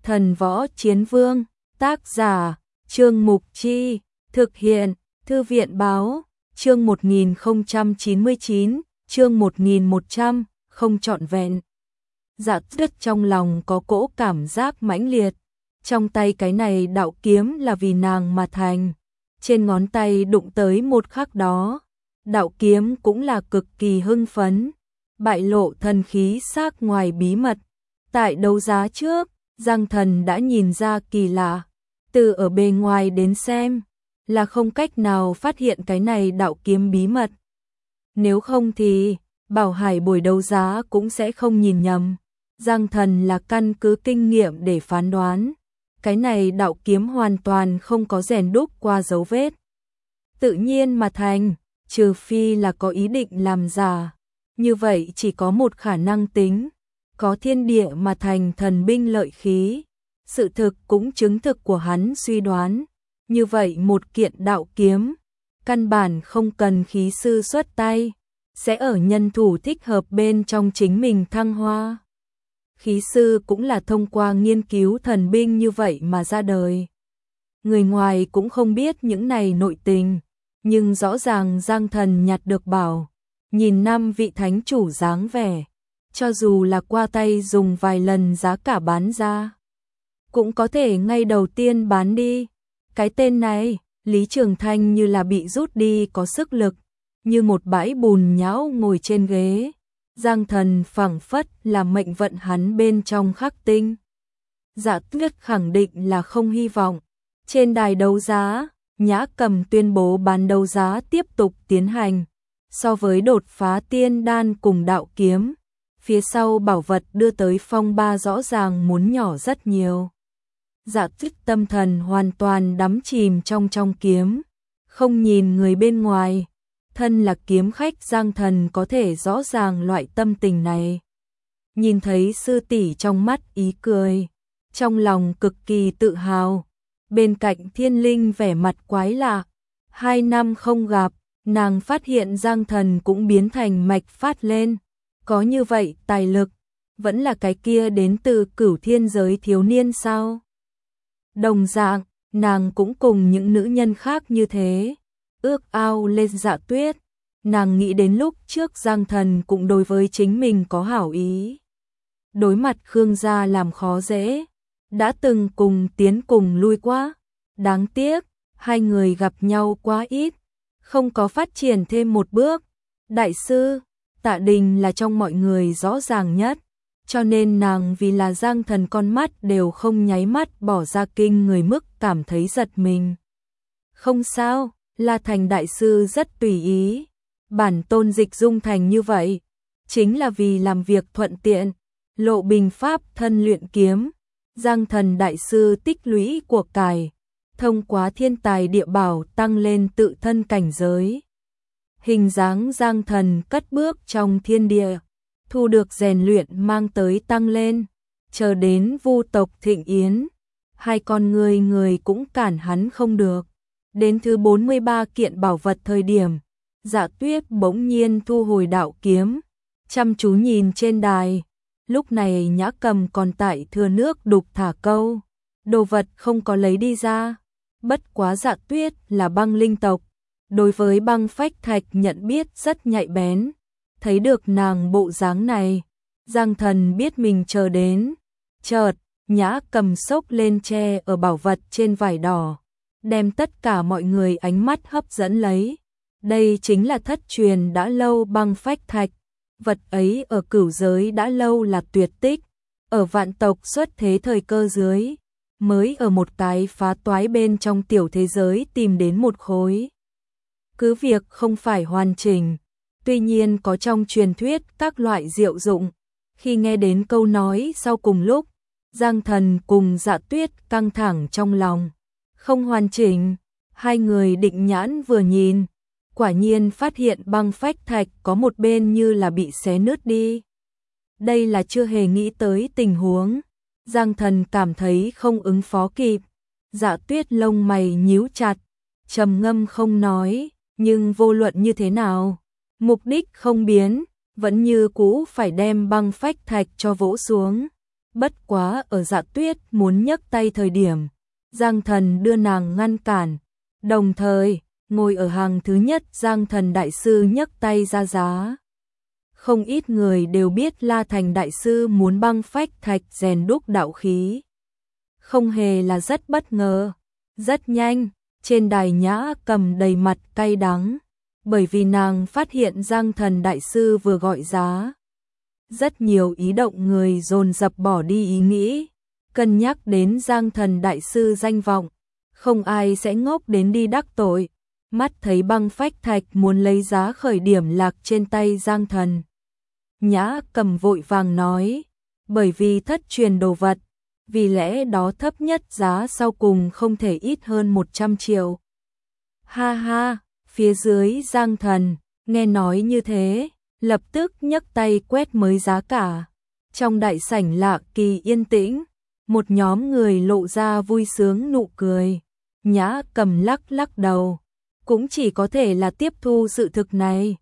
Thần Võ Chiến Vương, tác giả, Trương Mục Chi, thực hiện, Thư viện Báo, chương 1099, chương 1100, không trọn vẹn. Dạ Tuyết trong lòng có cỗ cảm giác mãnh liệt, trong tay cái này đạo kiếm là vì nàng mà thành, trên ngón tay đụng tới một khắc đó, đạo kiếm cũng là cực kỳ hưng phấn, bại lộ thần khí xác ngoài bí mật. Tại đấu giá trước, Giang Thần đã nhìn ra kỳ lạ, từ ở bề ngoài đến xem, là không cách nào phát hiện cái này đạo kiếm bí mật. Nếu không thì, Bảo Hải buổi đấu giá cũng sẽ không nhìn nhầm. Giang Thần là căn cứ kinh nghiệm để phán đoán, cái này đạo kiếm hoàn toàn không có rèn đúc qua dấu vết. Tự nhiên mà thành, trừ phi là có ý định làm giả. Như vậy chỉ có một khả năng tính, có thiên địa mà thành thần binh lợi khí. Sự thực cũng chứng thực của hắn suy đoán. Như vậy một kiện đạo kiếm, căn bản không cần khí sư xuất tay, sẽ ở nhân thủ thích hợp bên trong chính mình thăng hoa. Khí sư cũng là thông qua nghiên cứu thần binh như vậy mà ra đời. Người ngoài cũng không biết những này nội tình, nhưng rõ ràng Giang Thần nhặt được bảo, nhìn năm vị thánh chủ dáng vẻ, cho dù là qua tay dùng vài lần giá cả bán ra, cũng có thể ngay đầu tiên bán đi. Cái tên này, Lý Trường Thanh như là bị rút đi có sức lực, như một bãi bùn nhão ngồi trên ghế. Giang Thần phảng phất là mệnh vận hắn bên trong khắc tinh. Dạ Tuyết khẳng định là không hy vọng. Trên đài đấu giá, Nhã Cầm tuyên bố bán đấu giá tiếp tục tiến hành. So với đột phá tiên đan cùng đạo kiếm, phía sau bảo vật đưa tới phong ba rõ ràng muốn nhỏ rất nhiều. Dạ Tuyết tâm thần hoàn toàn đắm chìm trong kiếm, không nhìn người bên ngoài. Thân là kiếm khách Giang Thần có thể rõ ràng loại tâm tình này. Nhìn thấy sư tỷ trong mắt ý cười, trong lòng cực kỳ tự hào. Bên cạnh Thiên Linh vẻ mặt quái lạ, 2 năm không gặp, nàng phát hiện Giang Thần cũng biến thành mạch phát lên. Có như vậy tài lực, vẫn là cái kia đến từ Cửu Thiên giới thiếu niên sao? Đồng dạng, nàng cũng cùng những nữ nhân khác như thế. Ước ao lên Dạ Tuyết, nàng nghĩ đến lúc trước Giang Thần cũng đối với chính mình có hảo ý. Đối mặt Khương gia làm khó dễ, đã từng cùng tiến cùng lui quá, đáng tiếc, hai người gặp nhau quá ít, không có phát triển thêm một bước. Đại sư, Tạ Đình là trong mọi người rõ ràng nhất, cho nên nàng vì là Giang Thần con mắt đều không nháy mắt bỏ ra kinh người mức cảm thấy giật mình. Không sao. La Thành đại sư rất tùy ý, bản tôn dịch dung thành như vậy, chính là vì làm việc thuận tiện, lộ bình pháp thân luyện kiếm. Giang Thần đại sư tích lũy của cải, thông qua thiên tài địa bảo tăng lên tự thân cảnh giới. Hình dáng Giang Thần cất bước trong thiên địa, thu được rèn luyện mang tới tăng lên, chờ đến Vu tộc thịnh yến, hai con người cũng cản hắn không được. Đến thứ 43 kiện bảo vật thời điểm, Dạ Tuyết bỗng nhiên thu hồi đạo kiếm, chăm chú nhìn trên đài. Lúc này Nhã Cầm còn tại thừa nước đục thả câu, đồ vật không có lấy đi ra. Bất quá Dạ Tuyết là băng linh tộc, đối với băng phách thạch nhận biết rất nhạy bén. Thấy được nàng bộ dáng này, Giang Thần biết mình chờ đến. Chợt, Nhã Cầm xốc lên tre ở bảo vật trên vải đỏ, đem tất cả mọi người ánh mắt hấp dẫn lấy. Đây chính là thất truyền đã lâu băng phách thạch. Vật ấy ở Cửu giới đã lâu là tuyệt tích. Ở vạn tộc xuất thế thời cơ dưới, mới ở một cái phá toái bên trong tiểu thế giới tìm đến một khối. Cứ việc không phải hoàn chỉnh, tuy nhiên có trong truyền thuyết các loại diệu dụng. Khi nghe đến câu nói sau cùng lúc, Giang Thần cùng Dạ Tuyết căng thẳng trong lòng. Không hoàn chỉnh, hai người định nhãn vừa nhìn, quả nhiên phát hiện băng phách thạch có một bên như là bị xé nứt đi. Đây là chưa hề nghĩ tới tình huống, Giang Thần cảm thấy không ứng phó kịp. Dạ Tuyết lông mày nhíu chặt, trầm ngâm không nói, nhưng vô luận như thế nào, mục đích không biến, vẫn như cũ phải đem băng phách thạch cho vỗ xuống. Bất quá ở Dạ Tuyết muốn nhấc tay thời điểm, Giang Thần đưa nàng ngăn cản, đồng thời, ngồi ở hàng thứ nhất Giang Thần đại sư nhấc tay ra giá. Không ít người đều biết La Thành đại sư muốn băng phách thạch rèn đúc đạo khí. Không hề là rất bất ngờ, rất nhanh, trên đài Nhã Cầm đầy mặt cay đắng, bởi vì nàng phát hiện Giang Thần đại sư vừa gọi giá. Rất nhiều ý động người dồn dập bỏ đi ý nghĩ, cân nhắc đến Giang Thần đại sư danh vọng, không ai sẽ ngốc đến đi đắc tội. Mắt thấy băng phách thạch muốn lấy giá khởi điểm lạc trên tay Giang Thần. Nhã Cầm vội vàng nói, bởi vì thất truyền đồ vật, vì lẽ đó thấp nhất giá sau cùng không thể ít hơn 100 triệu. Ha ha, phía dưới Giang Thần, nghe nói như thế, lập tức nhấc tay quét mới giá cả. Trong đại sảnh lạ kỳ yên tĩnh, một nhóm người lộ ra vui sướng nụ cười. Nhã Cầm lắc lắc đầu, cũng chỉ có thể là tiếp thu sự thực này.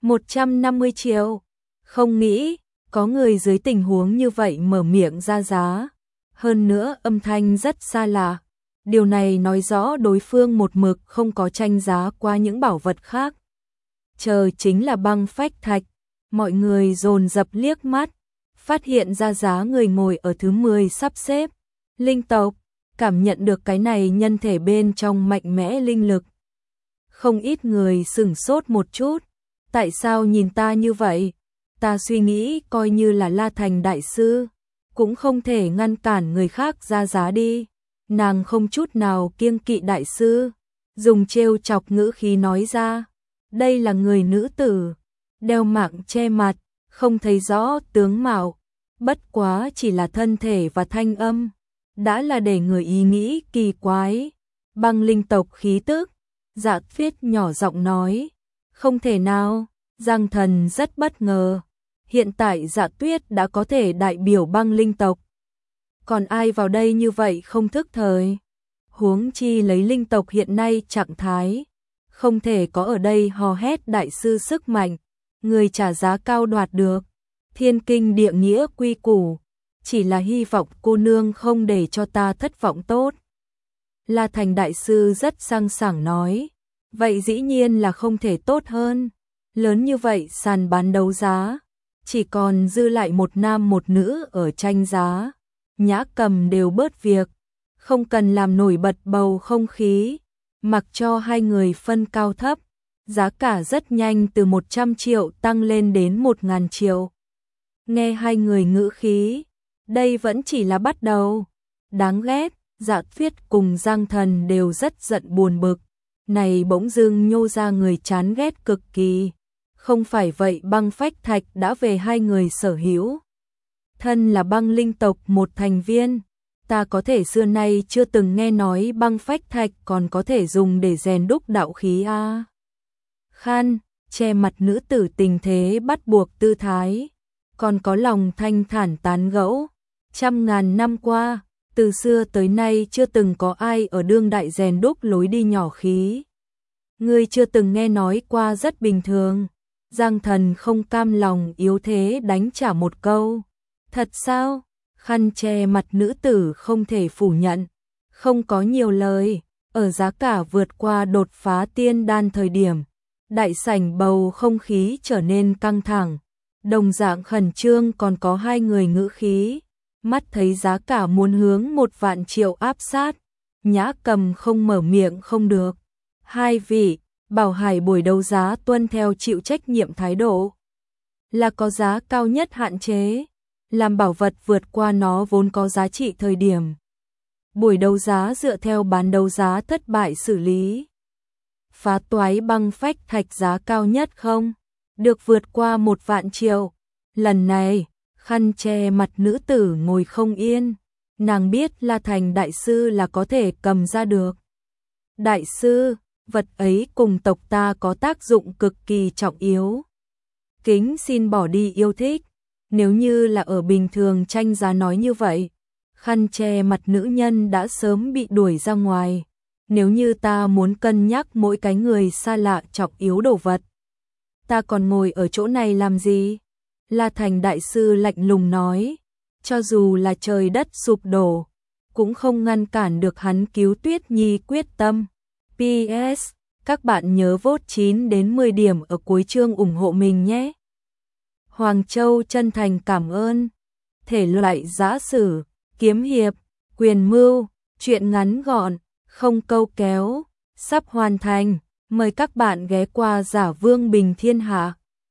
150 triệu, không nghĩ, có người dưới tình huống như vậy mở miệng ra giá. Hơn nữa âm thanh rất xa lạ. Điều này nói rõ đối phương một mực không có tranh giá qua những bảo vật khác. Chờ chính là băng phách thạch. Mọi người dồn dập liếc mắt, phát hiện ra giá người ngồi ở thứ 10 sắp xếp. Linh tộc, cảm nhận được cái này nhân thể bên trong mạnh mẽ linh lực. Không ít người sửng sốt một chút. Tại sao nhìn ta như vậy? Ta suy nghĩ coi như là La Thành đại sư, cũng không thể ngăn cản người khác ra giá đi. Nàng không chút nào kiêng kỵ đại sư, dùng trêu chọc ngữ khí nói ra. Đây là người nữ tử, đeo mạng che mặt, không thấy rõ tướng mạo, bất quá chỉ là thân thể và thanh âm, đã là để người ý nghĩ kỳ quái. Băng linh tộc khí tức, Dạ Tuyết nhỏ giọng nói, không thể nào. Giang Thần rất bất ngờ, hiện tại Dạ Tuyết đã có thể đại biểu băng linh tộc. Còn ai vào đây như vậy không thức thời? Huống chi lấy linh tộc hiện nay trạng thái, không thể có ở đây hò hét đại sư sức mạnh, người trả giá cao đoạt được. Thiên kinh địa nghĩa quy củ, chỉ là hy vọng cô nương không để cho ta thất vọng tốt. La Thành đại sư rất sang sảng nói, vậy dĩ nhiên là không thể tốt hơn. Lớn như vậy sàn bán đấu giá, chỉ còn dư lại một nam một nữ ở tranh giá. Nhã Cầm đều bớt việc, không cần làm nổi bật bầu không khí, mặc cho hai người phân cao thấp. Giá cả rất nhanh từ 100 triệu tăng lên đến 1.000 triệu. Nghe hai người ngữ khí, đây vẫn chỉ là bắt đầu. Đáng ghét, Dạ Tuyết cùng Giang Thần đều rất giận buồn bực. Này bỗng dưng nhô ra người chán ghét cực kỳ. Không phải vậy băng phách thạch đã về hai người sở hữu. Thân là băng linh tộc một thành viên, ta có thể xưa nay chưa từng nghe nói băng phách thạch còn có thể dùng để rèn đúc đạo khí a. Khan, che mặt nữ tử tình thế bắt buộc tư thái, còn có lòng thanh thản tán gẫu. Trăm ngàn năm qua, từ xưa tới nay chưa từng có ai ở đương đại rèn đúc lối đi nhỏ khí. Ngươi chưa từng nghe nói qua rất bình thường. Giang Thần không cam lòng yếu thế đánh trả một câu. Thật sao? Khăn che mặt nữ tử không thể phủ nhận. Không có nhiều lời, ở giá cả vượt qua đột phá tiên đan thời điểm. Đại sảnh bầu không khí trở nên căng thẳng. Đồng dạng khẩn trương còn có hai người ngữ khí. Mắt thấy giá cả muốn hướng 1 vạn triệu áp sát. Nhã Cầm không mở miệng không được. Hai vị, Bảo Hải buổi đấu giá tuân theo chịu trách nhiệm thái độ. Là có giá cao nhất hạn chế. Làm bảo vật vượt qua nó vốn có giá trị thời điểm. Buổi đấu giá dựa theo bán đấu giá thất bại xử lý. Phá toái băng phách thạch giá cao nhất không? Được vượt qua 1 vạn triệu. Lần này, khăn che mặt nữ tử ngồi không yên. Nàng biết La Thành đại sư là có thể cầm ra được. Đại sư, vật ấy cùng tộc ta có tác dụng cực kỳ trọng yếu. Kính xin bỏ đi yêu thích. Nếu như là ở bình thường tranh giá nói như vậy, khăn che mặt nữ nhân đã sớm bị đuổi ra ngoài. Nếu như ta muốn cân nhắc mỗi cái người xa lạ trọng yếu đồ vật, ta còn ngồi ở chỗ này làm gì? La Thành đại sư lạnh lùng nói, cho dù là trời đất sụp đổ, cũng không ngăn cản được hắn cứu Tuyết Nhi quyết tâm. PS, các bạn nhớ vote 9 đến 10 điểm ở cuối chương ủng hộ mình nhé. Hoàng Châu chân thành cảm ơn. Thể loại giã sử, kiếm hiệp, quyền mưu, truyện ngắn gọn, không câu kéo, sắp hoàn thành. Mời các bạn ghé qua Giả Vương Bình Thiên Hạ.